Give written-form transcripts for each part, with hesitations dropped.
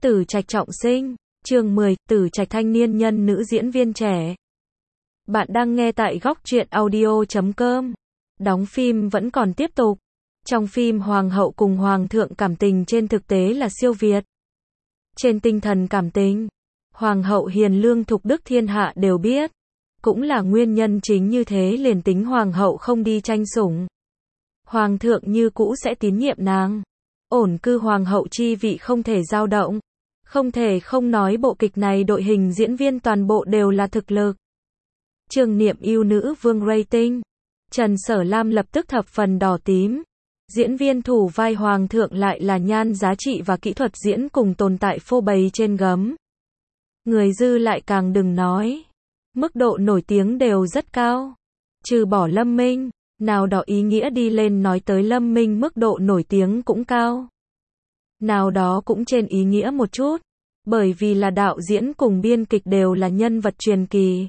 Tử Trạch trọng sinh, chương 10, Tử Trạch thanh niên nhân nữ diễn viên trẻ. Bạn đang nghe tại góc truyện audio.com. Đóng phim vẫn còn tiếp tục. Trong phim Hoàng hậu cùng Hoàng thượng cảm tình trên thực tế là siêu việt. Trên tinh thần cảm tình, Hoàng hậu hiền lương thục đức thiên hạ đều biết. Cũng là nguyên nhân chính như thế liền tính Hoàng hậu không đi tranh sủng. Hoàng thượng như cũ sẽ tín nhiệm nàng. Ổn cư Hoàng hậu chi vị không thể dao động. Không thể không nói bộ kịch này đội hình diễn viên toàn bộ đều là thực lực. Trường niệm yêu nữ vương rating. Trần Sở Lam lập tức thập phần đỏ tím. Diễn viên thủ vai Hoàng thượng lại là nhan giá trị và kỹ thuật diễn cùng tồn tại phô bày trên gấm. Người dư lại càng đừng nói. Mức độ nổi tiếng đều rất cao. Trừ bỏ Lâm Minh, nào đó ý nghĩa đi lên nói tới Lâm Minh mức độ nổi tiếng cũng cao. Nào đó cũng trên ý nghĩa một chút. Bởi vì là đạo diễn cùng biên kịch đều là nhân vật truyền kỳ.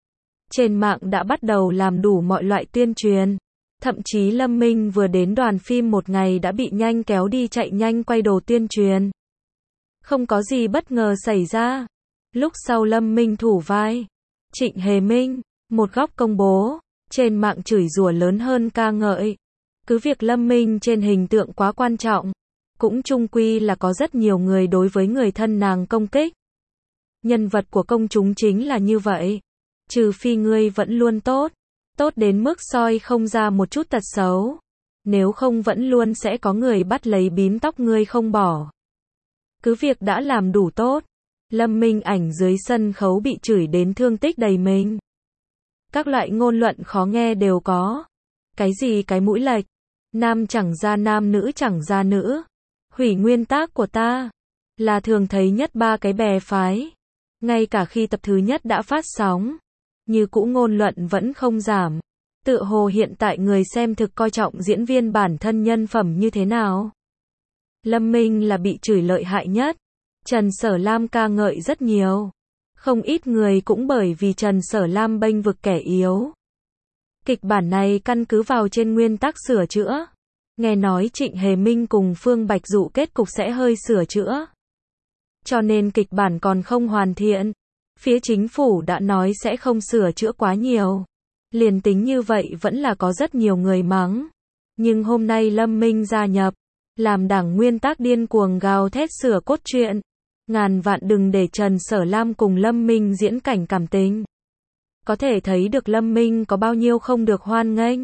Trên mạng đã bắt đầu làm đủ mọi loại tuyên truyền. Thậm chí Lâm Minh vừa đến đoàn phim một ngày đã bị nhanh kéo đi chạy nhanh quay đồ tuyên truyền. Không có gì bất ngờ xảy ra. Lúc sau Lâm Minh thủ vai Trịnh Hề Minh, một góc công bố, trên mạng chửi rủa lớn hơn ca ngợi. Cứ việc Lâm Minh trên hình tượng quá quan trọng, cũng chung quy là có rất nhiều người đối với người thân nàng công kích. Nhân vật của công chúng chính là như vậy. Trừ phi ngươi vẫn luôn tốt, tốt đến mức soi không ra một chút tật xấu. Nếu không vẫn luôn sẽ có người bắt lấy bím tóc ngươi không bỏ. Cứ việc đã làm đủ tốt, Lâm Minh ảnh dưới sân khấu bị chửi đến thương tích đầy mình. Các loại ngôn luận khó nghe đều có. Cái gì cái mũi lệch, nam chẳng ra nam nữ chẳng ra nữ. Hủy nguyên tắc của ta, là thường thấy nhất ba cái bè phái. Ngay cả khi tập thứ nhất đã phát sóng, như cũ ngôn luận vẫn không giảm. Tựa hồ hiện tại người xem thực coi trọng diễn viên bản thân nhân phẩm như thế nào. Lâm Minh là bị chửi lợi hại nhất. Trần Sở Lam ca ngợi rất nhiều. Không ít người cũng bởi vì Trần Sở Lam bênh vực kẻ yếu. Kịch bản này căn cứ vào trên nguyên tắc sửa chữa. Nghe nói Trịnh Hề Minh cùng Phương Bạch Dụ kết cục sẽ hơi sửa chữa. Cho nên kịch bản còn không hoàn thiện. Phía chính phủ đã nói sẽ không sửa chữa quá nhiều. Liền tính như vậy vẫn là có rất nhiều người mắng. Nhưng hôm nay Lâm Minh gia nhập, làm đảng nguyên tắc điên cuồng gào thét sửa cốt truyện. Ngàn vạn đừng để Trần Sở Lam cùng Lâm Minh diễn cảnh cảm tình. Có thể thấy được Lâm Minh có bao nhiêu không được hoan nghênh.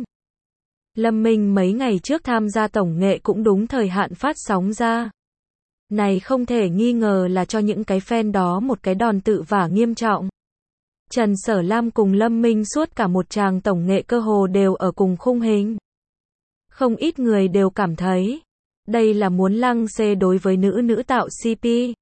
Lâm Minh mấy ngày trước tham gia tổng nghệ cũng đúng thời hạn phát sóng ra. Này không thể nghi ngờ là cho những cái fan đó một cái đòn tự vả nghiêm trọng. Trần Sở Lam cùng Lâm Minh suốt cả một tràng tổng nghệ cơ hồ đều ở cùng khung hình. Không ít người đều cảm thấy, đây là muốn lăng xê đối với nữ tạo CP.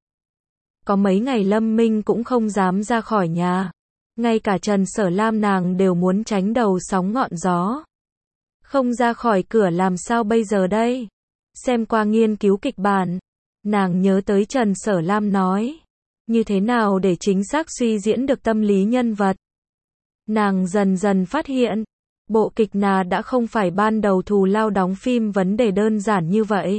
Có mấy ngày Lâm Minh cũng không dám ra khỏi nhà. Ngay cả Trần Sở Lam nàng đều muốn tránh đầu sóng ngọn gió. Không ra khỏi cửa làm sao bây giờ đây? Xem qua nghiên cứu kịch bản, nàng nhớ tới Trần Sở Lam nói. Như thế nào để chính xác suy diễn được tâm lý nhân vật? Nàng dần dần phát hiện, bộ kịch nà đã không phải ban đầu thù lao đóng phim vấn đề đơn giản như vậy.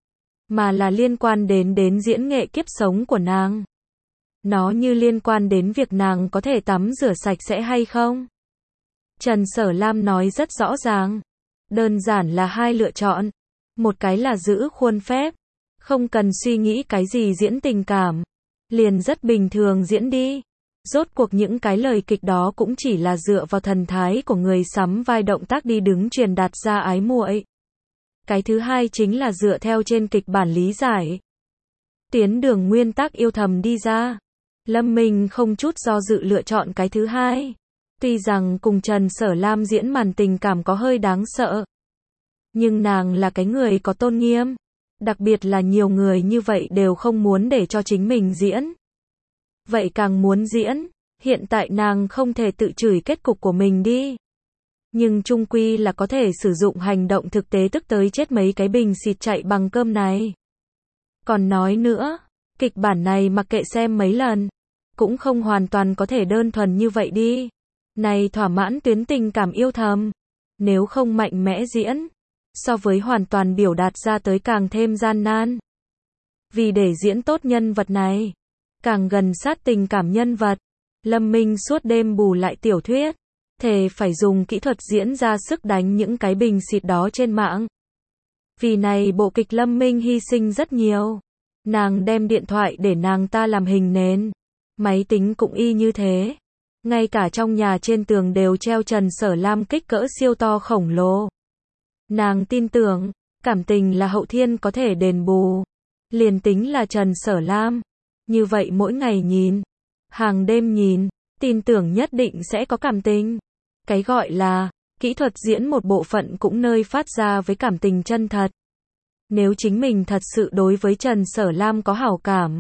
Mà là liên quan đến diễn nghệ kiếp sống của nàng. Nó như liên quan đến việc nàng có thể tắm rửa sạch sẽ hay không. Trần Sở Lam nói rất rõ ràng. Đơn giản là hai lựa chọn. Một cái là giữ khuôn phép. Không cần suy nghĩ cái gì diễn tình cảm. Liền rất bình thường diễn đi. Rốt cuộc những cái lời kịch đó cũng chỉ là dựa vào thần thái của người sắm vai động tác đi đứng truyền đạt ra ái muội. Cái thứ hai chính là dựa theo trên kịch bản lý giải. Tiến đường nguyên tắc yêu thầm đi ra. Lâm Minh không chút do dự lựa chọn cái thứ hai. Tuy rằng cùng Trần Sở Lam diễn màn tình cảm có hơi đáng sợ. Nhưng nàng là cái người có tôn nghiêm. Đặc biệt là nhiều người như vậy đều không muốn để cho chính mình diễn. Vậy càng muốn diễn. Hiện tại nàng không thể tự chửi kết cục của mình đi. Nhưng chung quy là có thể sử dụng hành động thực tế tức tới chết mấy cái bình xịt chạy bằng cơm này. Còn nói nữa, kịch bản này mặc kệ xem mấy lần, cũng không hoàn toàn có thể đơn thuần như vậy đi. Này thỏa mãn tuyến tình cảm yêu thầm. Nếu không mạnh mẽ diễn, so với hoàn toàn biểu đạt ra tới càng thêm gian nan. Vì để diễn tốt nhân vật này, càng gần sát tình cảm nhân vật, Lâm Minh suốt đêm bù lại tiểu thuyết, thề phải dùng kỹ thuật diễn ra sức đánh những cái bình xịt đó trên mạng. Vì này bộ kịch Lâm Minh hy sinh rất nhiều. Nàng đem điện thoại để nàng ta làm hình nền. Máy tính cũng y như thế. Ngay cả trong nhà trên tường đều treo Trần Sở Lam kích cỡ siêu to khổng lồ. Nàng tin tưởng, cảm tình là hậu thiên có thể đền bù. Liền tính là Trần Sở Lam. Như vậy mỗi ngày nhìn, hàng đêm nhìn, tin tưởng nhất định sẽ có cảm tình. Cái gọi là kỹ thuật diễn một bộ phận cũng nơi phát ra với cảm tình chân thật. Nếu chính mình thật sự đối với Trần Sở Lam có hảo cảm,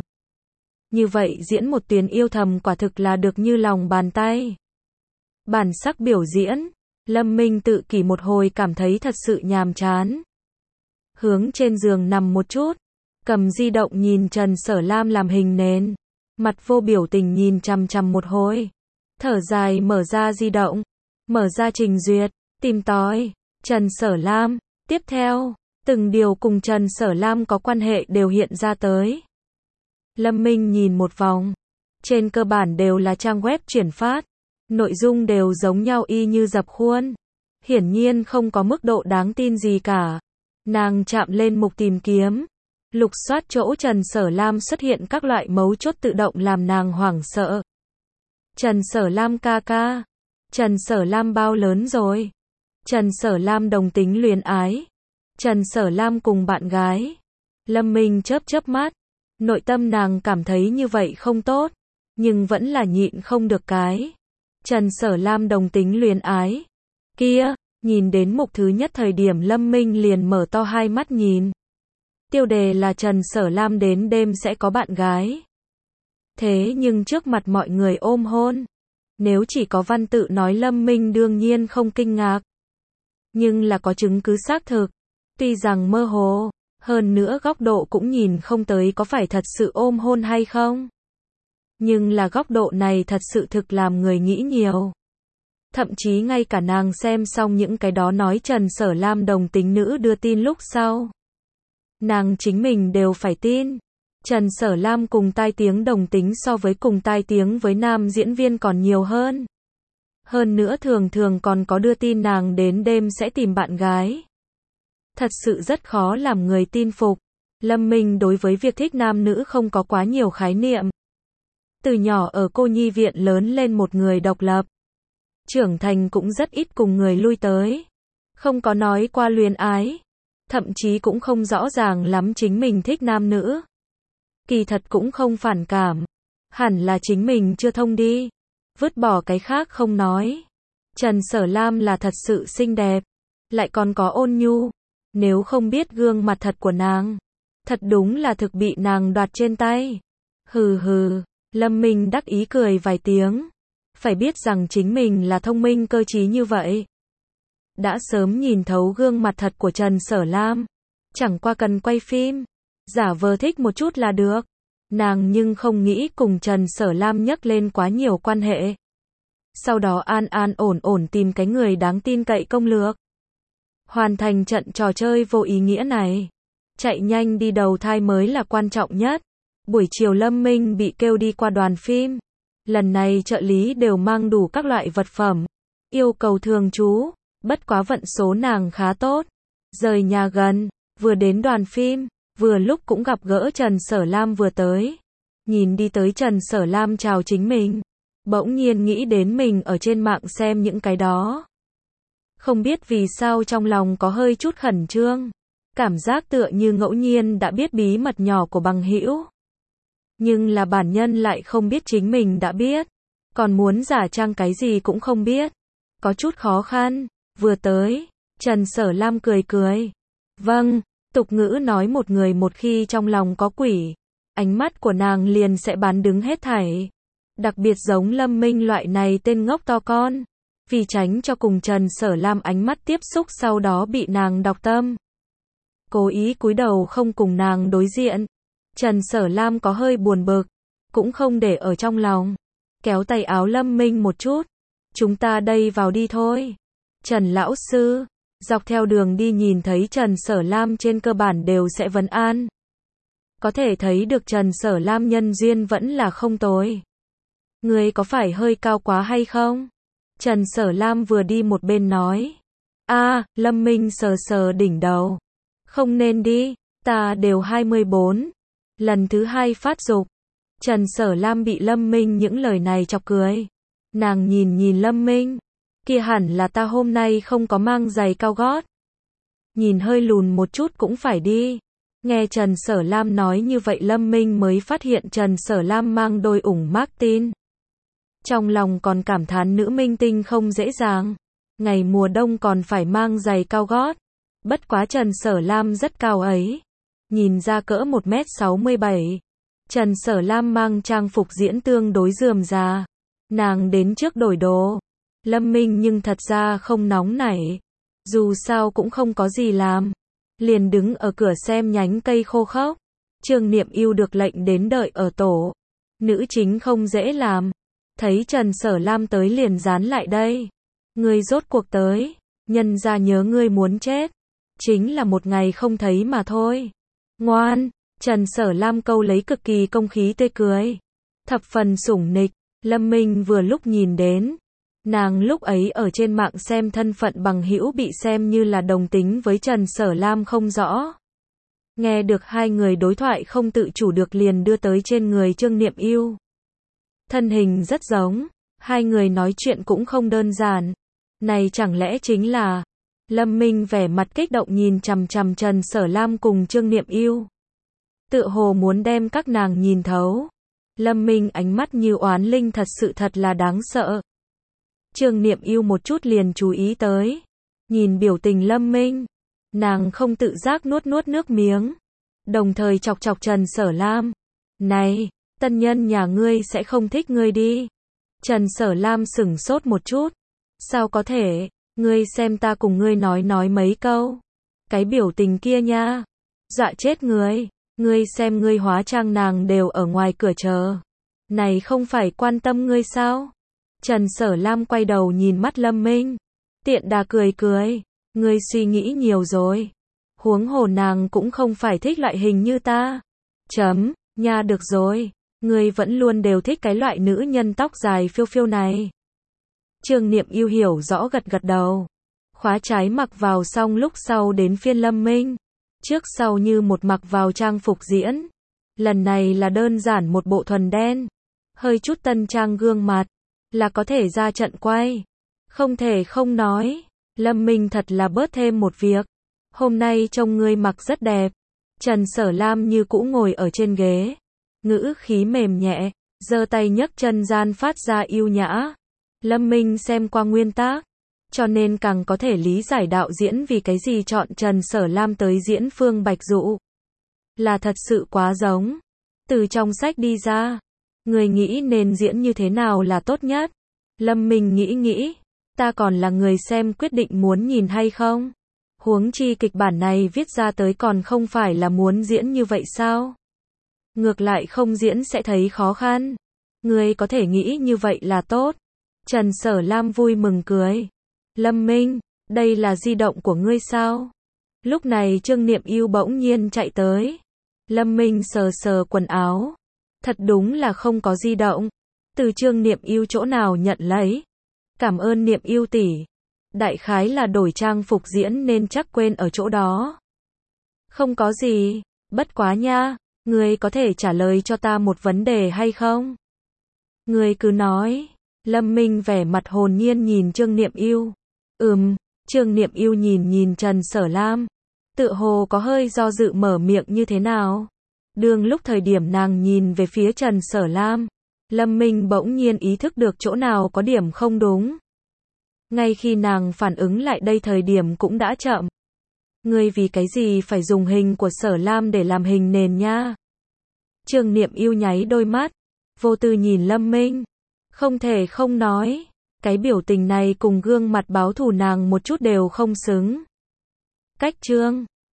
như vậy diễn một tuyến yêu thầm quả thực là được như lòng bàn tay. Bản sắc biểu diễn, Lâm Minh tự kỷ một hồi cảm thấy thật sự nhàm chán. Hướng trên giường nằm một chút, cầm di động nhìn Trần Sở Lam làm hình nền, mặt vô biểu tình nhìn chằm chằm một hồi. Thở dài mở ra di động, mở ra trình duyệt, tìm tòi, Trần Sở Lam, tiếp theo, từng điều cùng Trần Sở Lam có quan hệ đều hiện ra tới. Lâm Minh nhìn một vòng, trên cơ bản đều là trang web chuyển phát, nội dung đều giống nhau y như dập khuôn, hiển nhiên không có mức độ đáng tin gì cả. Nàng chạm lên mục tìm kiếm, lục soát chỗ Trần Sở Lam xuất hiện các loại mấu chốt tự động làm nàng hoảng sợ. Trần Sở Lam ca ca, Trần Sở Lam bao lớn rồi, Trần Sở Lam đồng tính luyến ái, Trần Sở Lam cùng bạn gái. Lâm Minh chớp chớp mắt, nội tâm nàng cảm thấy như vậy không tốt, nhưng vẫn là nhịn không được cái. Trần Sở Lam đồng tính luyến ái. Kia, nhìn đến mục thứ nhất thời điểm Lâm Minh liền mở to hai mắt nhìn. Tiêu đề là Trần Sở Lam đến đêm sẽ có bạn gái. Thế nhưng trước mặt mọi người ôm hôn. Nếu chỉ có văn tự nói Lâm Minh đương nhiên không kinh ngạc. Nhưng là có chứng cứ xác thực. Tuy rằng mơ hồ, hơn nữa góc độ cũng nhìn không tới có phải thật sự ôm hôn hay không. Nhưng là góc độ này thật sự thực làm người nghĩ nhiều. Thậm chí ngay cả nàng xem xong những cái đó nói Trần Sở Lam đồng tính nữ đưa tin lúc sau. Nàng chính mình đều phải tin. Trần Sở Lam cùng tai tiếng đồng tính so với cùng tai tiếng với nam diễn viên còn nhiều hơn. Hơn nữa thường thường còn có đưa tin nàng đến đêm sẽ tìm bạn gái. Thật sự rất khó làm người tin phục. Lâm Minh đối với việc thích nam nữ không có quá nhiều khái niệm. Từ nhỏ ở cô nhi viện lớn lên một người độc lập. Trưởng thành cũng rất ít cùng người lui tới. Không có nói qua luyến ái. Thậm chí cũng không rõ ràng lắm chính mình thích nam nữ. Kỳ thật cũng không phản cảm. Hẳn là chính mình chưa thông đi. Vứt bỏ cái khác không nói. Trần Sở Lam là thật sự xinh đẹp. Lại còn có ôn nhu. Nếu không biết gương mặt thật của nàng. Thật đúng là thực bị nàng đoạt trên tay. Hừ hừ. Lâm Minh đắc ý cười vài tiếng. Phải biết rằng chính mình là thông minh cơ trí như vậy. Đã sớm nhìn thấu gương mặt thật của Trần Sở Lam. Chẳng qua cần quay phim. Giả vờ thích một chút là được. Nàng nhưng không nghĩ cùng Trần Sở Lam nhắc lên quá nhiều quan hệ. Sau đó an an ổn ổn tìm cái người đáng tin cậy công lược. Hoàn thành trận trò chơi vô ý nghĩa này. Chạy nhanh đi đầu thai mới là quan trọng nhất. Buổi chiều Lâm Minh bị kêu đi qua đoàn phim. Lần này trợ lý đều mang đủ các loại vật phẩm. Yêu cầu thường trú. Bất quá vận số nàng khá tốt. Rời nhà gần. Vừa đến đoàn phim. Vừa lúc cũng gặp gỡ Trần Sở Lam vừa tới. Nhìn đi tới Trần Sở Lam chào chính mình. Bỗng nhiên nghĩ đến mình ở trên mạng xem những cái đó. Không biết vì sao trong lòng có hơi chút khẩn trương. Cảm giác tựa như ngẫu nhiên đã biết bí mật nhỏ của bằng hữu. Nhưng là bản nhân lại không biết chính mình đã biết. Còn muốn giả trang cái gì cũng không biết. Có chút khó khăn. Vừa tới, Trần Sở Lam cười cười. Vâng, tục ngữ nói một người một khi trong lòng có quỷ. Ánh mắt của nàng liền sẽ bán đứng hết thảy. Đặc biệt giống Lâm Minh loại này tên ngốc to con. Vì tránh cho cùng Trần Sở Lam ánh mắt tiếp xúc sau đó bị nàng đọc tâm. Cố ý cúi đầu không cùng nàng đối diện. Trần Sở Lam có hơi buồn bực. Cũng không để ở trong lòng. Kéo tay áo Lâm Minh một chút. Chúng ta đây vào đi thôi. Trần lão sư. Dọc theo đường đi nhìn thấy Trần Sở Lam trên cơ bản đều sẽ vấn an. Có thể thấy được Trần Sở Lam nhân duyên vẫn là không tồi. Ngươi có phải hơi cao quá hay không? Trần Sở Lam vừa đi một bên nói. Lâm Minh sờ sờ đỉnh đầu. Không nên đi, ta đều 24. Lần thứ 2 phát dục. Trần Sở Lam bị Lâm Minh những lời này chọc cười. Nàng nhìn Lâm Minh. Kia hẳn là ta hôm nay không có mang giày cao gót. Nhìn hơi lùn một chút cũng phải đi. Nghe Trần Sở Lam nói như vậy Lâm Minh mới phát hiện Trần Sở Lam mang đôi ủng Martin. Trong lòng còn cảm thán nữ minh tinh không dễ dàng. Ngày mùa đông còn phải mang giày cao gót. Bất quá Trần Sở Lam rất cao ấy. Nhìn ra cỡ 1m67. Trần Sở Lam mang trang phục diễn tương đối rườm rà. Nàng đến trước đổi đồ. Lâm Minh nhưng thật ra không nóng nảy. Dù sao cũng không có gì làm. Liền đứng ở cửa xem nhánh cây khô khốc. Trương Niệm Yêu được lệnh đến đợi ở tổ. Nữ chính không dễ làm. Thấy Trần Sở Lam tới liền dán lại đây. Ngươi rốt cuộc tới. Nhân ra nhớ ngươi muốn chết. Chính là một ngày không thấy mà thôi. Ngoan. Trần Sở Lam câu lấy cực kỳ công khí tươi cười. Thập phần sủng nịch. Lâm Minh vừa lúc nhìn đến. Nàng lúc ấy ở trên mạng xem thân phận bằng hữu bị xem như là đồng tính với Trần Sở Lam không rõ. Nghe được hai người đối thoại không tự chủ được liền đưa tới trên người Trương Niệm Yêu. Thân hình rất giống. Hai người nói chuyện cũng không đơn giản. Này chẳng lẽ chính là... Lâm Minh vẻ mặt kích động nhìn chằm chằm Trần Sở Lam cùng Trương Niệm Yêu. Tựa hồ muốn đem các nàng nhìn thấu. Lâm Minh ánh mắt như oán linh thật là đáng sợ. Trương Niệm Yêu một chút liền chú ý tới. Nhìn biểu tình Lâm Minh. Nàng không tự giác nuốt nước miếng. Đồng thời chọc chọc Trần Sở Lam. Này, tân nhân nhà ngươi sẽ không thích ngươi đi. Trần Sở Lam sửng sốt một chút. Sao có thể, ngươi xem ta cùng ngươi nói mấy câu. Cái biểu tình kia nha. Dọa chết ngươi. Ngươi xem ngươi hóa trang nàng đều ở ngoài cửa chờ. Này không phải quan tâm ngươi sao? Trần Sở Lam quay đầu nhìn mắt Lâm Minh. Tiện đà cười. Ngươi suy nghĩ nhiều rồi. Huống hồ nàng cũng không phải thích loại hình như ta. Nha được rồi. Ngươi vẫn luôn đều thích cái loại nữ nhân tóc dài phiêu này. Trương Niệm Yêu hiểu rõ gật đầu. Khóa trái mặc vào xong lúc sau đến phiên Lâm Minh. Trước sau như một mặc vào trang phục diễn. Lần này là đơn giản một bộ thuần đen. Hơi chút tân trang gương mặt. Là có thể ra trận quay. Không thể không nói. Lâm Minh thật là bớt thêm một việc. Hôm nay trông ngươi mặc rất đẹp. Trần Sở Lam như cũ ngồi ở trên ghế. Ngữ khí mềm nhẹ. Giơ tay nhấc chân gian phát ra yêu nhã. Lâm Minh xem qua nguyên tác. Cho nên càng có thể lý giải đạo diễn vì cái gì chọn Trần Sở Lam tới diễn Phương Bạch Dụ. Là thật sự quá giống. Từ trong sách đi ra. Người nghĩ nên diễn như thế nào là tốt nhất? Lâm Minh nghĩ. Ta còn là người xem quyết định muốn nhìn hay không? Huống chi kịch bản này viết ra tới còn không phải là muốn diễn như vậy sao? Ngược lại không diễn sẽ thấy khó khăn. Người có thể nghĩ như vậy là tốt. Trần Sở Lam vui mừng cười. Lâm Minh, đây là di động của ngươi sao? Lúc này Trương Niệm Yêu bỗng nhiên chạy tới. Lâm Minh sờ quần áo. Thật đúng là không có di động. Từ Trương Niệm Yêu chỗ nào nhận lấy. Cảm ơn Niệm Yêu tỷ. Đại khái là đổi trang phục diễn nên chắc quên ở chỗ đó. Không có gì, bất quá nha, ngươi có thể trả lời cho ta một vấn đề hay không? Ngươi cứ nói. Lâm Minh vẻ mặt hồn nhiên nhìn Trương Niệm Yêu. Trương Niệm Yêu nhìn Trần Sở Lam. Tựa hồ có hơi do dự mở miệng như thế nào. Đương lúc thời điểm nàng nhìn về phía Trần Sở Lam. Lâm Minh bỗng nhiên ý thức được chỗ nào có điểm không đúng. Ngay khi nàng phản ứng lại đây thời điểm cũng đã chậm. Ngươi vì cái gì phải dùng hình của Sở Lam để làm hình nền nha? Trương Niệm Yêu nháy đôi mắt. Vô tư nhìn Lâm Minh. Không thể không nói. Cái biểu tình này cùng gương mặt báo thù nàng một chút đều không xứng. Cách Trương